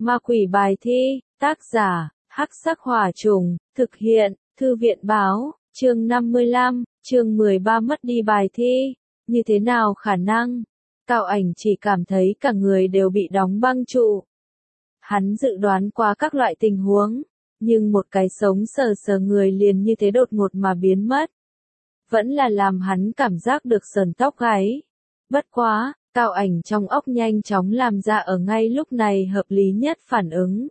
Ma quỷ bài thi, tác giả, Hắc Sắc Hỏa Trùng, thực hiện, Thư viện báo, chương 55, chương 13 mất đi bài thi. Như thế nào khả năng? Cao Ảnh chỉ cảm thấy cả người đều bị đóng băng trụ. Hắn dự đoán qua các loại tình huống, nhưng một cái sống sờ sờ người liền như thế đột ngột mà biến mất. Vẫn là làm hắn cảm giác được sờn tóc gáy. Bất quá, Cao Ảnh trong óc nhanh chóng làm ra ở ngay lúc này hợp lý nhất phản ứng.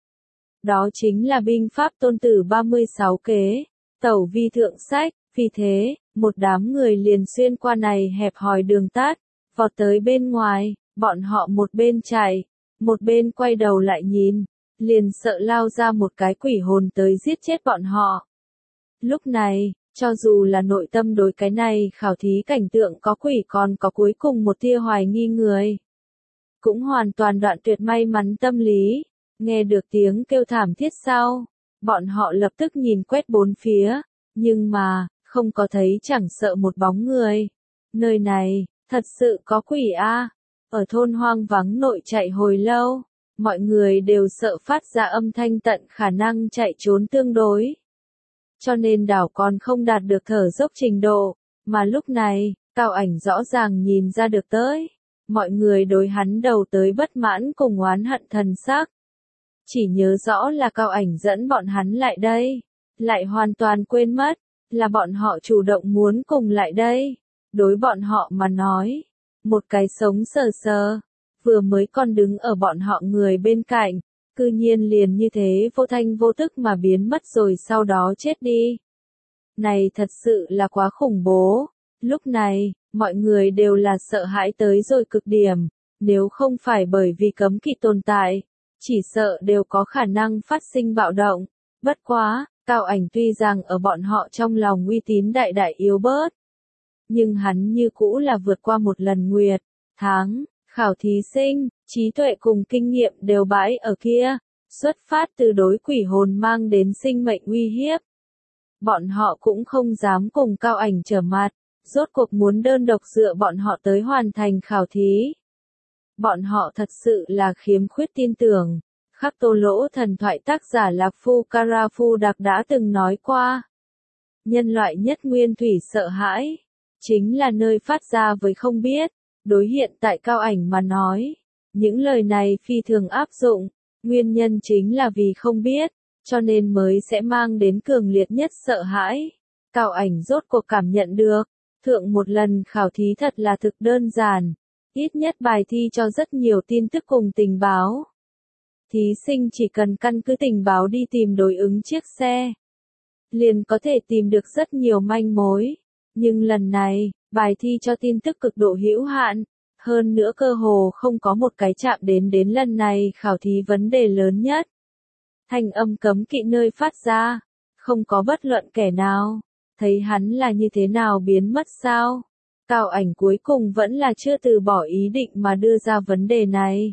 Đó chính là binh pháp tôn tử 36 kế, tẩu vi thượng sách, vì thế, một đám người liền xuyên qua này hẹp hòi đường tắt, vọt tới bên ngoài, bọn họ một bên chạy, một bên quay đầu lại nhìn, liền sợ lao ra một cái quỷ hồn tới giết chết bọn họ. Lúc này, cho dù là nội tâm đối cái này khảo thí cảnh tượng có quỷ còn có cuối cùng một tia hoài nghi người. Cũng hoàn toàn đoạn tuyệt may mắn tâm lý, nghe được tiếng kêu thảm thiết sau, bọn họ lập tức nhìn quét bốn phía, nhưng mà, không có thấy chẳng sợ một bóng người. Nơi này, thật sự có quỷ a. Ở thôn hoang vắng nội chạy hồi lâu, mọi người đều sợ phát ra âm thanh tận khả năng chạy trốn tương đối. Cho nên đảo còn không đạt được thở dốc trình độ, mà lúc này, Cao Ảnh rõ ràng nhìn ra được tới. Mọi người đối hắn đầu tới bất mãn cùng oán hận thần sắc. Chỉ nhớ rõ là Cao Ảnh dẫn bọn hắn lại đây, lại hoàn toàn quên mất, là bọn họ chủ động muốn cùng lại đây. Đối bọn họ mà nói, một cái sống sờ sờ, vừa mới còn đứng ở bọn họ người bên cạnh, cư nhiên liền như thế vô thanh vô tức mà biến mất rồi sau đó chết đi. Này thật sự là quá khủng bố. Lúc này, mọi người đều là sợ hãi tới rồi cực điểm, nếu không phải bởi vì cấm kỵ tồn tại, chỉ sợ đều có khả năng phát sinh bạo động. Bất quá, Cao Ảnh tuy rằng ở bọn họ trong lòng uy tín đại đại yếu bớt, nhưng hắn như cũ là vượt qua một lần nguyệt, tháng, khảo thí sinh, trí tuệ cùng kinh nghiệm đều bãi ở kia, xuất phát từ đối quỷ hồn mang đến sinh mệnh uy hiếp. Bọn họ cũng không dám cùng Cao Ảnh trở mặt, rốt cuộc muốn đơn độc dựa bọn họ tới hoàn thành khảo thí. Bọn họ thật sự là khiếm khuyết tin tưởng. Khắc Tô Lỗ thần thoại tác giả Lạc Phu Carafu Đặc đã từng nói qua. Nhân loại nhất nguyên thủy sợ hãi, chính là nơi phát ra với không biết. Đối hiện tại Cao Ảnh mà nói, những lời này phi thường áp dụng, nguyên nhân chính là vì không biết, cho nên mới sẽ mang đến cường liệt nhất sợ hãi. Cao Ảnh rốt cuộc cảm nhận được, thượng một lần khảo thí thật là thực đơn giản, ít nhất bài thi cho rất nhiều tin tức cùng tình báo. Thí sinh chỉ cần căn cứ tình báo đi tìm đối ứng chiếc xe, liền có thể tìm được rất nhiều manh mối, nhưng lần này, bài thi cho tin tức cực độ hữu hạn, hơn nữa cơ hồ không có một cái chạm đến lần này khảo thí vấn đề lớn nhất. Thanh âm cấm kỵ nơi phát ra, không có bất luận kẻ nào, thấy hắn là như thế nào biến mất sao. Cao Ảnh cuối cùng vẫn là chưa từ bỏ ý định mà đưa ra vấn đề này.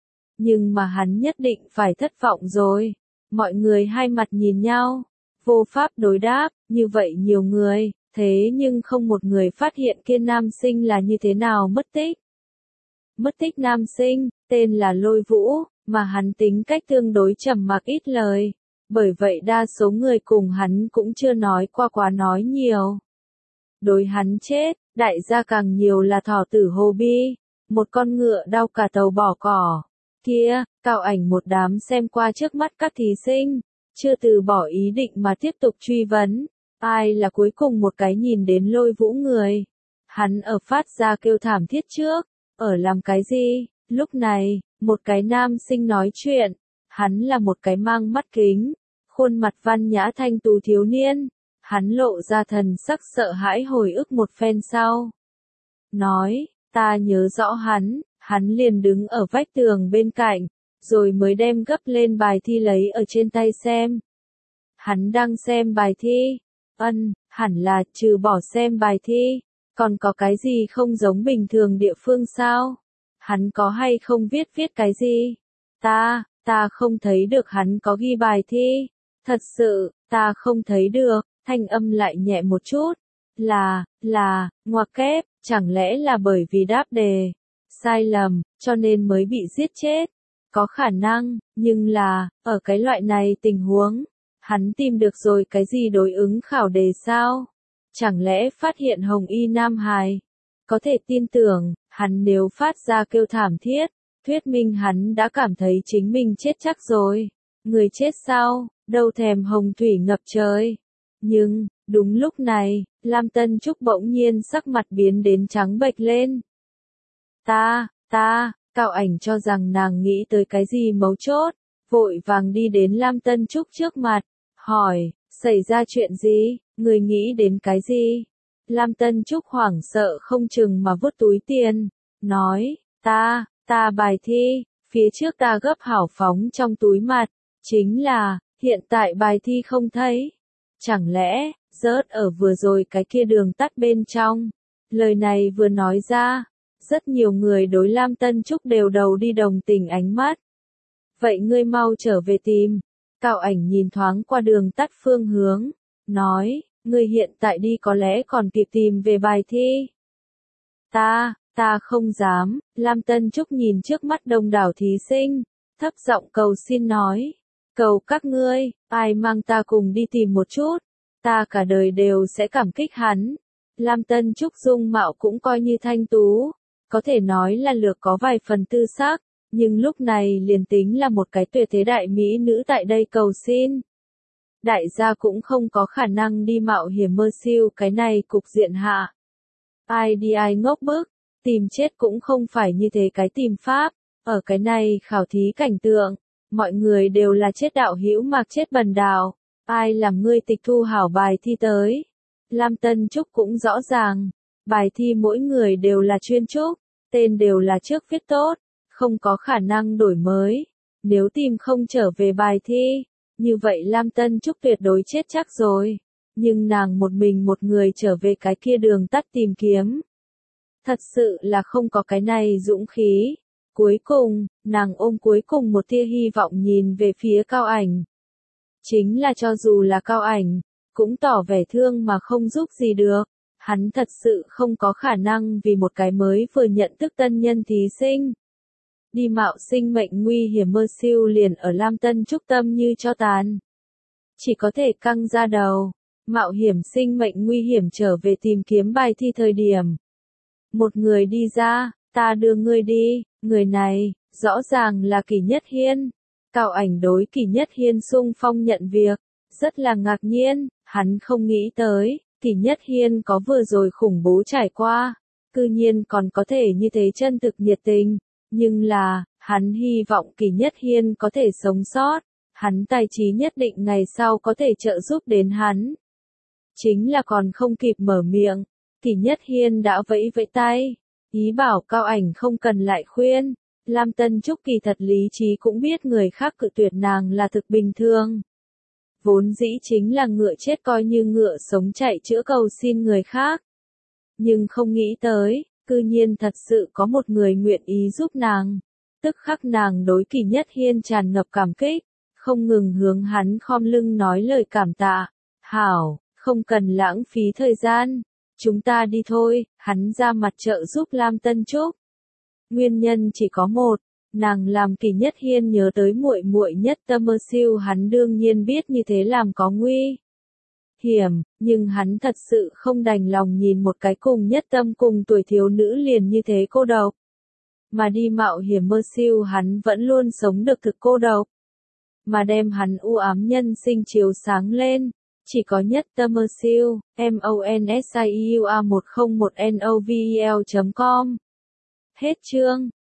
Nhưng mà hắn nhất định phải thất vọng rồi. Mọi người hai mặt nhìn nhau, vô pháp đối đáp, như vậy nhiều người, thế nhưng không một người phát hiện kia nam sinh là như thế nào mất tích. Mất tích nam sinh, tên là Lôi Vũ, mà hắn tính cách tương đối trầm mặc ít lời, bởi vậy đa số người cùng hắn cũng chưa nói qua quá nói nhiều. Đối hắn chết, đại gia càng nhiều là thỏ tử Hồ Bi, một con ngựa đau cả tàu bỏ cỏ. Kia, Cao Ảnh một đám xem qua trước mắt các thí sinh, chưa từ bỏ ý định mà tiếp tục truy vấn, ai là cuối cùng một cái nhìn đến Lôi Vũ người. Hắn ở phát ra kêu thảm thiết trước, ở làm cái gì? Lúc này, một cái nam sinh nói chuyện, hắn là một cái mang mắt kính, khuôn mặt văn nhã thanh tú thiếu niên, hắn lộ ra thần sắc sợ hãi hồi ức một phen sau. Nói, ta nhớ rõ hắn liền đứng ở vách tường bên cạnh, rồi mới đem gấp lên bài thi lấy ở trên tay xem. Hắn đang xem bài thi, hẳn là trừ bỏ xem bài thi, còn có cái gì không giống bình thường địa phương sao? Hắn có hay không viết cái gì? Ta không thấy được hắn có ghi bài thi. Thật sự, ta không thấy được, thanh âm lại nhẹ một chút. Ngoặc kép, chẳng lẽ là bởi vì đáp đề sai lầm, cho nên mới bị giết chết. có khả năng, nhưng là, ở cái loại này tình huống, hắn tìm được rồi cái gì đối ứng khảo đề sao? Chẳng lẽ phát hiện Hồng Y Nam Hài? Có thể tin tưởng, hắn nếu phát ra kêu thảm thiết, thuyết minh hắn đã cảm thấy chính mình chết chắc rồi. Người chết sao, đâu thèm hồng thủy ngập trời. Nhưng, đúng lúc này, Lam Tân Trúc bỗng nhiên sắc mặt biến đến trắng bệch lên. Cao Ảnh cho rằng nàng nghĩ tới cái gì mấu chốt, vội vàng đi đến Lam Tân Trúc trước mặt, hỏi, xảy ra chuyện gì, người nghĩ đến cái gì? Lam Tân Trúc hoảng sợ không chừng mà vứt túi tiền, nói, ta bài thi, phía trước ta gấp hảo phóng trong túi mặt, chính là, hiện tại bài thi không thấy. Chẳng lẽ, rớt ở vừa rồi cái kia đường tắt bên trong. Lời này vừa nói ra, rất nhiều người đối Lam Tân Trúc đều đầu đi đồng tình ánh mắt. Vậy ngươi mau trở về tìm. Cao Ảnh nhìn thoáng qua đường tắt phương hướng, nói, ngươi hiện tại đi có lẽ còn kịp tìm về bài thi. Ta không dám, Lam Tân Trúc nhìn trước mắt đông đảo thí sinh, thấp giọng cầu xin nói, cầu các ngươi, ai mang ta cùng đi tìm một chút, ta cả đời đều sẽ cảm kích hắn. Lam Tân Trúc dung mạo cũng coi như thanh tú, có thể nói là lược có vài phần tư sắc, nhưng lúc này liền tính là một cái tuyệt thế đại mỹ nữ tại đây cầu xin. Đại gia cũng không có khả năng đi mạo hiểm mơ siêu cái này cục diện hạ. Ai đi ai ngốc bức, tìm chết cũng không phải như thế cái tìm pháp, ở cái này khảo thí cảnh tượng, mọi người đều là chết đạo hữu mặc chết bần đạo, ai làm ngươi tịch thu hảo bài thi tới. Lam Tân Trúc cũng rõ ràng, bài thi mỗi người đều là chuyên trúc, tên đều là trước viết tốt, không có khả năng đổi mới, nếu tìm không trở về bài thi, như vậy Lam Tân Trúc tuyệt đối chết chắc rồi, nhưng nàng một mình một người trở về cái kia đường tắt tìm kiếm. Thật sự là không có cái này dũng khí. Cuối cùng, nàng ôm cuối cùng một tia hy vọng nhìn về phía Cao Ảnh. Chính là cho dù là Cao Ảnh, cũng tỏ vẻ thương mà không giúp gì được. Hắn thật sự không có khả năng vì một cái mới vừa nhận thức tân nhân thí sinh. Đi mạo sinh mệnh nguy hiểm mơ siêu liền ở Lam Tân Trúc tâm như cho tàn. Chỉ có thể căng ra đầu, mạo hiểm sinh mệnh nguy hiểm trở về tìm kiếm bài thi thời điểm. Một người đi ra, ta đưa ngươi đi, người này, rõ ràng là Kỷ Nhất Hiên. Cao Ảnh đối Kỷ Nhất Hiên xung phong nhận việc, rất là ngạc nhiên, hắn không nghĩ tới, Kỷ Nhất Hiên có vừa rồi khủng bố trải qua, cư nhiên còn có thể như thế chân thực nhiệt tình, nhưng là, hắn hy vọng Kỷ Nhất Hiên có thể sống sót, hắn tài trí nhất định ngày sau có thể trợ giúp đến hắn. Chính là còn không kịp mở miệng, Kỷ Nhất Hiên đã vẫy vẫy tay, ý bảo Cao Ảnh không cần lại khuyên. Lam Tân Trúc kỳ thật lý trí cũng biết người khác cự tuyệt nàng là thực bình thường. Vốn dĩ chính là ngựa chết coi như ngựa sống chạy chữa cầu xin người khác. Nhưng không nghĩ tới, cư nhiên thật sự có một người nguyện ý giúp nàng. Tức khắc nàng đối Kỷ Nhất Hiên tràn ngập cảm kích, không ngừng hướng hắn khom lưng nói lời cảm tạ. Hảo, không cần lãng phí thời gian. Chúng ta đi thôi, hắn ra mặt trợ giúp Lam Tân Trúc. Nguyên nhân chỉ có một, nàng làm Kỷ Nhất Hiên nhớ tới muội muội nhất tâm mơ siêu, hắn đương nhiên biết như thế làm có nguy hiểm, nhưng hắn thật sự không đành lòng nhìn một cái cùng nhất tâm cùng tuổi thiếu nữ liền như thế cô độc. Mà đi mạo hiểm mơ siêu hắn vẫn luôn sống được thực cô độc. Mà đem hắn u ám nhân sinh chiếu sáng lên. Chỉ có nhất tâm mơ siêu, MONSIUA1010novel.com. Hết chương.